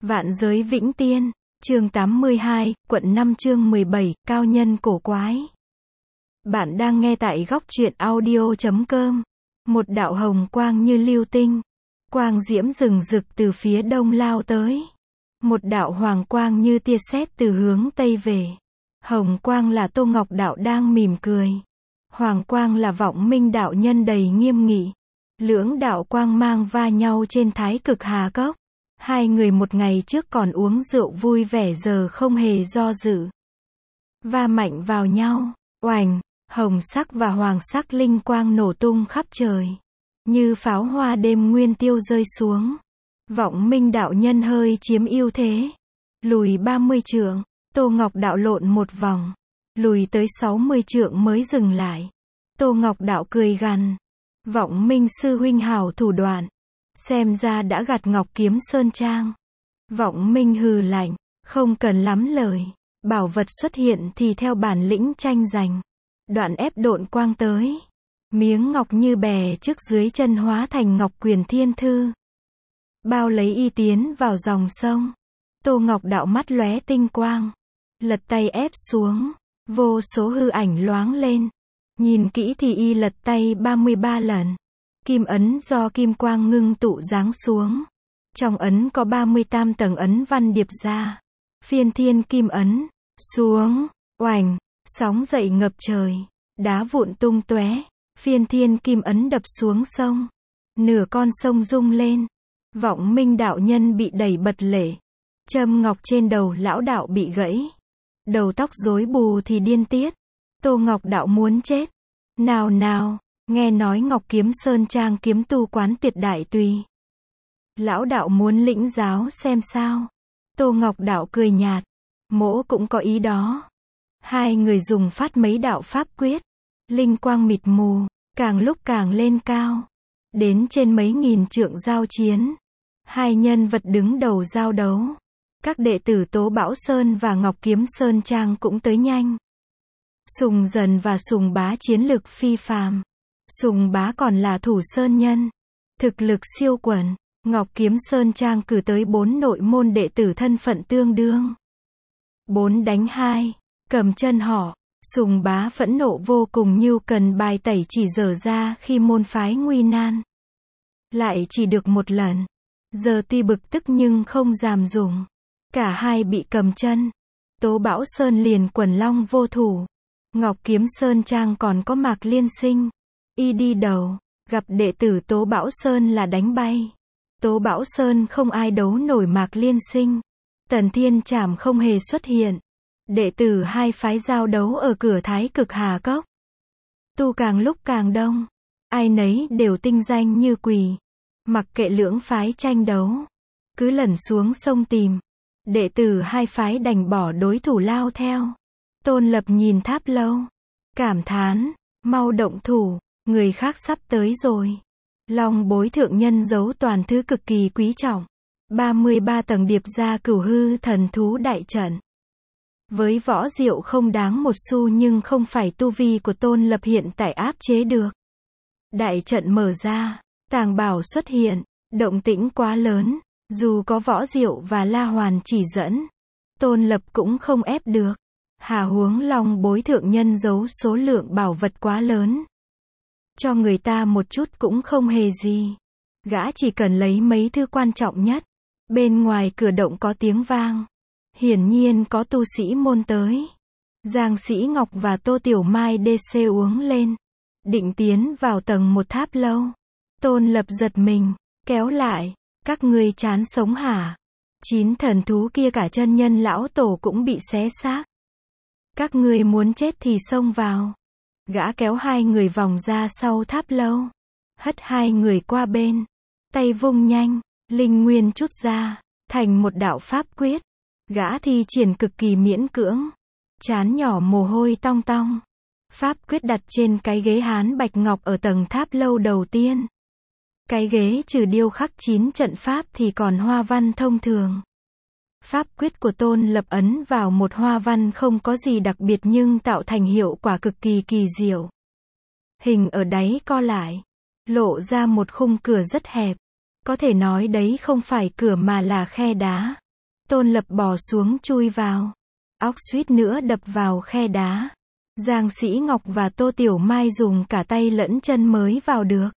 Vạn giới vĩnh tiên, chương 82, quận 5 chương 17, cao nhân cổ quái. Bạn đang nghe tại góc truyện audio.com. Một đạo hồng quang như lưu tinh, quang diễm rừng rực từ phía đông lao tới. Một đạo hoàng quang như tia sét từ hướng tây về. Hồng quang là Tô Ngọc Đạo đang mỉm cười. Hoàng quang là Vọng Minh đạo nhân đầy nghiêm nghị. Lưỡng đạo quang mang va nhau trên Thái Cực Hà Cốc. Hai người một ngày trước còn uống rượu vui vẻ giờ không hề do dự. Va mạnh vào nhau, oành, hồng sắc và hoàng sắc linh quang nổ tung khắp trời. Như pháo hoa đêm nguyên tiêu rơi xuống. Vọng Minh đạo nhân hơi chiếm ưu thế. Lùi 30 trượng, Tô Ngọc Đạo lộn một vòng. Lùi tới 60 trượng mới dừng lại. Tô Ngọc Đạo cười gằn. Vọng Minh sư huynh hảo thủ đoạn. Xem ra đã gặt Ngọc Kiếm Sơn Trang. Vọng Minh hừ lạnh, không cần lắm lời. Bảo vật xuất hiện thì theo bản lĩnh tranh giành. Đoạn ép độn quang tới. Miếng ngọc như bè trước dưới chân hóa thành Ngọc Quyền Thiên Thư. Bao lấy y tiến vào dòng sông. Tô Ngọc Đạo mắt lóe tinh quang. Lật tay ép xuống. Vô số hư ảnh loáng lên. Nhìn kỹ thì y lật tay 33 lần. Kim ấn do kim quang ngưng tụ giáng xuống. Trong ấn có 38 tầng ấn văn điệp ra. Phiên thiên kim ấn. Xuống. Oành. Sóng dậy ngập trời. Đá vụn tung tóe. Phiên thiên kim ấn đập xuống sông. Nửa con sông rung lên. Vọng Minh đạo nhân bị đẩy bật lệ. Châm ngọc trên đầu lão đạo bị gãy. Đầu tóc rối bù thì điên tiết. Tô Ngọc Đạo muốn chết. Nào nào. Nghe nói Ngọc Kiếm Sơn Trang kiếm tu quán tuyệt đại tùy. Lão đạo muốn lĩnh giáo xem sao. Tô Ngọc Đạo cười nhạt. Mỗ cũng có ý đó. Hai người dùng phát mấy đạo pháp quyết. Linh quang mịt mù, càng lúc càng lên cao. Đến trên mấy nghìn trượng giao chiến. Hai nhân vật đứng đầu giao đấu. Các đệ tử Tố Bảo Sơn và Ngọc Kiếm Sơn Trang cũng tới nhanh. Sùng Dần và Sùng Bá chiến lực phi phàm. Sùng Bá còn là thủ sơn nhân. Thực lực siêu quần. Ngọc Kiếm Sơn Trang cử tới 4 nội môn đệ tử thân phận tương đương. 4 đánh 2. Cầm chân họ. Sùng Bá phẫn nộ vô cùng như cần bài tẩy chỉ dở ra khi môn phái nguy nan. Lại chỉ được một lần. Giờ tuy bực tức nhưng không dám dùng. Cả hai bị cầm chân. Tố Bảo Sơn liền quần long vô thủ. Ngọc Kiếm Sơn Trang còn có Mạc Liên Sinh. Y đi đầu, gặp đệ tử Tố Bảo Sơn là đánh bay. Tố Bảo Sơn không ai đấu nổi Mạc Liên Sinh. Tần Thiên Trảm không hề xuất hiện. Đệ tử hai phái giao đấu ở cửa Thái Cực Hà Cốc. Tu càng lúc càng đông. Ai nấy đều tinh danh như quỷ. Mặc kệ lưỡng phái tranh đấu. Cứ lẩn xuống sông tìm. Đệ tử hai phái đành bỏ đối thủ lao theo. Tôn Lập nhìn tháp lâu. Cảm thán, mau động thủ. Người khác sắp tới rồi. Long bối thượng nhân giấu toàn thứ cực kỳ quý trọng. 33 tầng điệp ra cửu hư thần thú đại trận. Với võ diệu không đáng một xu nhưng không phải tu vi của Tôn Lập hiện tại áp chế được. Đại trận mở ra, tàng bảo xuất hiện, động tĩnh quá lớn, dù có võ diệu và La Hoàn chỉ dẫn. Tôn Lập cũng không ép được. Hà huống long bối thượng nhân giấu số lượng bảo vật quá lớn. Cho người ta một chút cũng không hề gì. Gã chỉ cần lấy mấy thứ quan trọng nhất. Bên ngoài cửa động có tiếng vang. Hiển nhiên có tu sĩ môn tới. Giang Sĩ Ngọc và Tô Tiểu Mai DC uống lên. Định tiến vào tầng một tháp lâu. Tôn Lập giật mình, kéo lại. Các ngươi chán sống hả? 9 thần thú kia cả chân nhân lão tổ cũng bị xé xác. Các ngươi muốn chết thì xông vào. Gã kéo hai người vòng ra sau tháp lâu. Hất hai người qua bên. Tay vung nhanh, linh nguyên chút ra, thành một đạo pháp quyết. Gã thi triển cực kỳ miễn cưỡng. Trán nhỏ mồ hôi tong tong. Pháp quyết đặt trên cái ghế hán bạch ngọc ở tầng tháp lâu đầu tiên. Cái ghế trừ điêu khắc 9 trận pháp thì còn hoa văn thông thường. Pháp quyết của Tôn Lập ấn vào một hoa văn không có gì đặc biệt nhưng tạo thành hiệu quả cực kỳ kỳ diệu. Hình ở đáy co lại, lộ ra một khung cửa rất hẹp. Có thể nói đấy không phải cửa mà là khe đá. Tôn Lập bò xuống chui vào. Óc suýt nữa đập vào khe đá. Giang Sĩ Ngọc và Tô Tiểu Mai dùng cả tay lẫn chân mới vào được.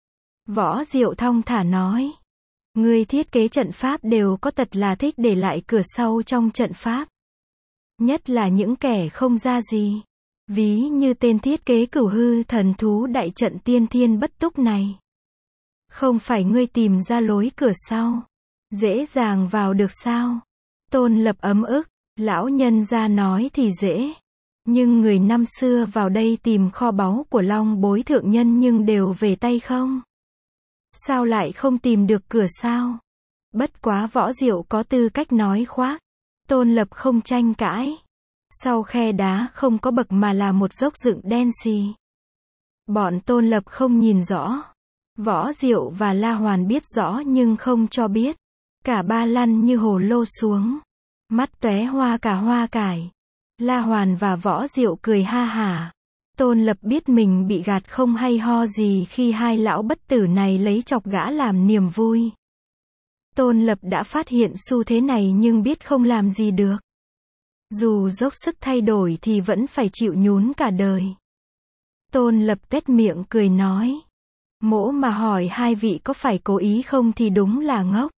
Võ Diệu thong thả nói. Người thiết kế trận pháp đều có tật là thích để lại cửa sau trong trận pháp. Nhất là những kẻ không ra gì. Ví như tên thiết kế Cửu Hư Thần Thú đại trận tiên thiên bất túc này. Không phải ngươi tìm ra lối cửa sau. Dễ dàng vào được sao? Tôn Lập ấm ức. Lão nhân ra nói thì dễ. Nhưng người năm xưa vào đây tìm kho báu của Long Bối thượng nhân nhưng đều về tay không? Sao lại không tìm được cửa sao? Bất quá Võ Diệu có tư cách nói khoác. Tôn Lập không tranh cãi. Sau khe đá không có bậc mà là một dốc dựng đen xì. Bọn Tôn Lập không nhìn rõ. Võ Diệu và La Hoàn biết rõ nhưng không cho biết. Cả ba lăn như hồ lô xuống. Mắt tóe hoa cả hoa cải. La Hoàn và Võ Diệu cười ha hả. Tôn Lập biết mình bị gạt không hay ho gì khi hai lão bất tử này lấy chọc gã làm niềm vui. Tôn Lập đã phát hiện xu thế này nhưng biết không làm gì được. Dù dốc sức thay đổi thì vẫn phải chịu nhún cả đời. Tôn Lập tuét miệng cười nói. Mỗ mà hỏi hai vị có phải cố ý không thì đúng là ngốc.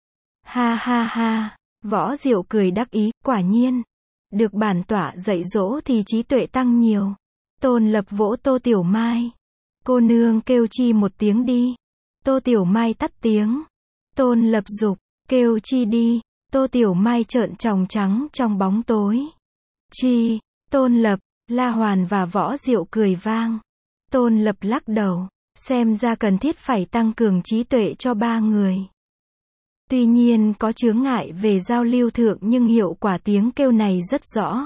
Ha ha ha, Võ Diệu cười đắc ý, quả nhiên. Được bản tọa dạy dỗ thì trí tuệ tăng nhiều. Tôn Lập vỗ Tô Tiểu Mai. Cô nương kêu chi một tiếng đi. Tô Tiểu Mai tắt tiếng. Tôn Lập giục, kêu chi đi. Tô Tiểu Mai trợn tròng trắng trong bóng tối. Chi, Tôn Lập, La Hoàn và Võ Diệu cười vang. Tôn Lập lắc đầu, xem ra cần thiết phải tăng cường trí tuệ cho ba người. Tuy nhiên có chướng ngại về giao lưu thượng nhưng hiệu quả tiếng kêu này rất rõ.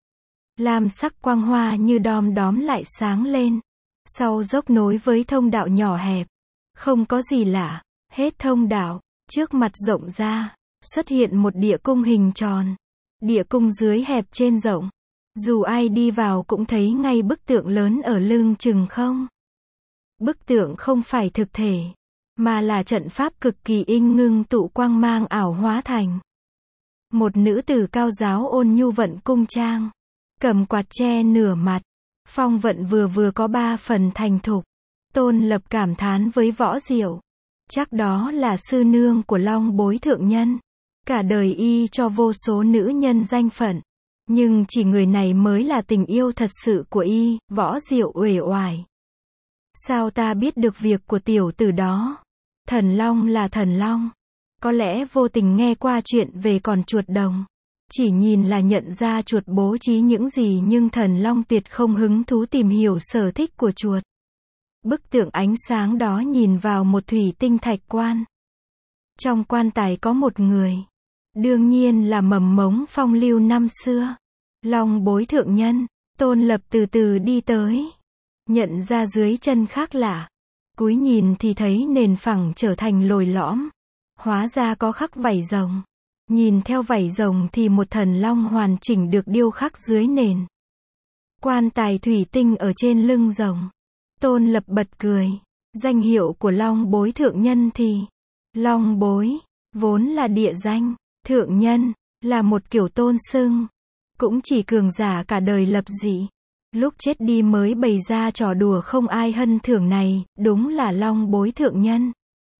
Lam sắc quang hoa như đom đóm lại sáng lên. Sau dốc nối với thông đạo nhỏ hẹp. Không có gì lạ, hết thông đạo, trước mặt rộng ra, xuất hiện một địa cung hình tròn. Địa cung dưới hẹp trên rộng. Dù ai đi vào cũng thấy ngay bức tượng lớn ở lưng chừng không. Bức tượng không phải thực thể, mà là trận pháp cực kỳ in ngưng tụ quang mang ảo hóa thành. Một nữ tử cao giáo ôn nhu vận cung trang, cầm quạt che nửa mặt, phong vận vừa có 3 phần thành thục. Tôn Lập cảm thán với Võ Diệu, chắc đó là sư nương của Long Bối thượng nhân. Cả đời y cho vô số nữ nhân danh phận, nhưng chỉ người này mới là tình yêu thật sự của y. Võ Diệu uể oải. Sao ta biết được việc của tiểu tử đó? Thần Long là thần Long. Có lẽ vô tình nghe qua chuyện về con chuột đồng. Chỉ nhìn là nhận ra chuột bố trí những gì nhưng thần Long tuyệt không hứng thú tìm hiểu sở thích của chuột. Bức tượng ánh sáng đó nhìn vào một thủy tinh thạch quan. Trong quan tài có một người. Đương nhiên là mầm mống phong lưu năm xưa. Long Bối thượng nhân. Tôn Lập từ từ đi tới. Nhận ra dưới chân khác lạ. Cúi nhìn thì thấy nền phẳng trở thành lồi lõm. Hóa ra có khắc vảy rồng. Nhìn theo vảy rồng thì một thần long hoàn chỉnh được điêu khắc dưới nền. Quan tài thủy tinh ở trên lưng rồng. Tôn Lập bật cười. Danh hiệu của Long Bối thượng nhân thì Long Bối vốn là địa danh, thượng nhân là một kiểu tôn xưng. Cũng chỉ cường giả cả đời lập dị, lúc chết đi mới bày ra trò đùa không ai hân thưởng này, đúng là Long Bối thượng nhân.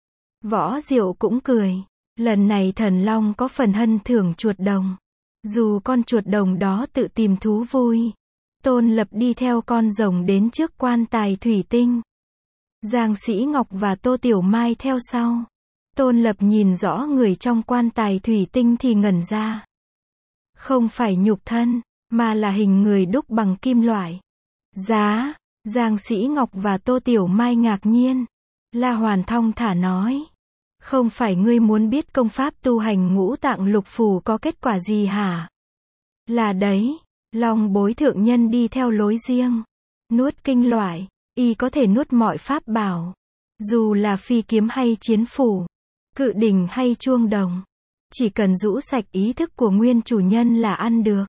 Võ Diệu cũng cười. Lần này thần Long có phần hân thưởng chuột đồng. Dù con chuột đồng đó tự tìm thú vui. Tôn Lập đi theo con rồng đến trước quan tài thủy tinh. Giang Sĩ Ngọc và Tô Tiểu Mai theo sau. Tôn Lập nhìn rõ người trong quan tài thủy tinh thì ngẩn ra. Không phải nhục thân, mà là hình người đúc bằng kim loại. Giá, Giang Sĩ Ngọc và Tô Tiểu Mai ngạc nhiên. La Hoàn thong thả nói. Không phải ngươi muốn biết công pháp tu hành ngũ tạng lục phủ có kết quả gì hả? Là đấy, Long Bối thượng nhân đi theo lối riêng. Nuốt kinh loại, y có thể nuốt mọi pháp bảo. Dù là phi kiếm hay chiến phủ, cự đỉnh hay chuông đồng. Chỉ cần rũ sạch ý thức của nguyên chủ nhân là ăn được.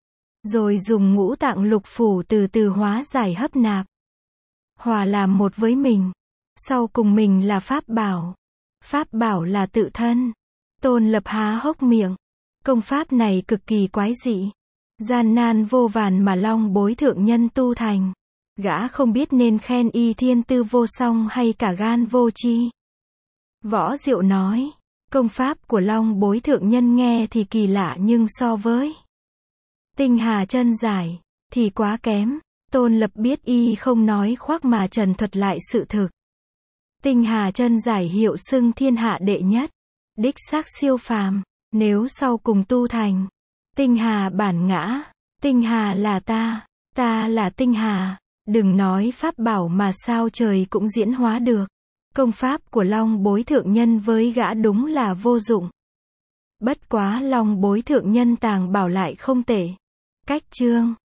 Rồi dùng ngũ tạng lục phủ từ từ hóa giải hấp nạp. Hòa làm một với mình. Sau cùng mình là pháp bảo. Pháp bảo là tự thân. Tôn Lập há hốc miệng. Công pháp này cực kỳ quái dị, gian nan vô vàn mà Long Bối thượng nhân tu thành. Gã không biết nên khen y thiên tư vô song hay cả gan vô chi. Võ Diệu nói, công pháp của Long Bối thượng nhân nghe thì kỳ lạ nhưng so với Tinh Hà chân giải thì quá kém. Tôn Lập biết y không nói khoác mà trần thuật lại sự thực. Tinh Hà chân giải hiệu xưng thiên hạ đệ nhất, đích xác siêu phàm. Nếu sau cùng tu thành Tinh Hà bản ngã, Tinh Hà là ta là Tinh Hà, đừng nói pháp bảo mà sao trời cũng diễn hóa được. Công pháp của Long Bối thượng nhân với gã đúng là vô dụng. Bất quá Long Bối thượng nhân tàng bảo lại không tệ. Cách chương